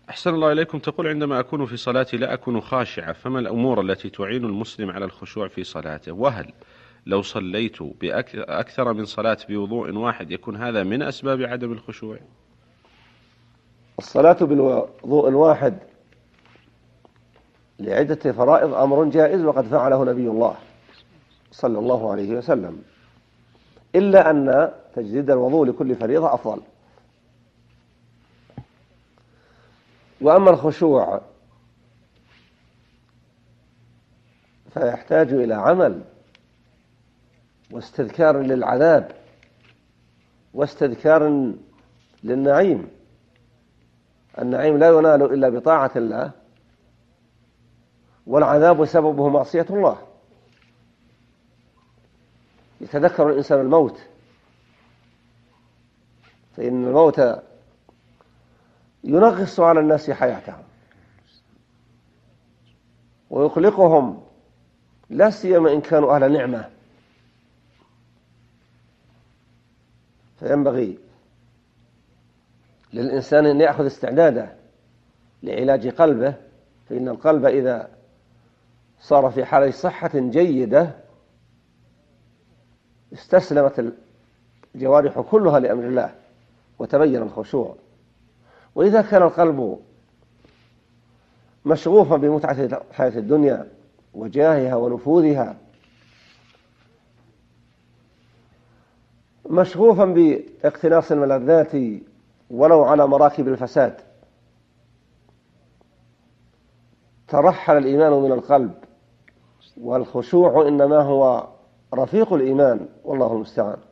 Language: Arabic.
أحسن الله إليكم. تقول: عندما أكون في صلاتي لا أكون خاشعة، فما الأمور التي تعين المسلم على الخشوع في صلاته؟ وهل لو صليت بأكثر من صلاة بوضوء واحد يكون هذا من أسباب عدم الخشوع؟ الصلاة بالوضوء الواحد لعدة فرائض أمر جائز، وقد فعله نبي الله صلى الله عليه وسلم، إلا أن تجديد الوضوء لكل فريضة أفضل. وأما الخشوع فيحتاج إلى عمل واستذكار للعذاب واستذكار للنعيم. النعيم لا ينال إلا بطاعة الله، والعذاب سببه معصية الله. يتذكر الإنسان الموت، فإن الموت ينغص على الناس حياتهم ويقلقهم، لا سيما إن كانوا أهل نعمة. فينبغي للإنسان أن يأخذ استعداده لعلاج قلبه، فإن القلب إذا صار في حالة صحة جيدة استسلمت الجوارح كلها لأمر الله وتبين الخشوع. وإذا كان القلب مشغوفا بمتعة الحياة الدنيا وجاهها ونفوذها، مشغوفا باقتناص الملذات ولو على مراكب الفساد، ترحل الإيمان من القلب. والخشوع إنما هو رفيق الإيمان، والله المستعان.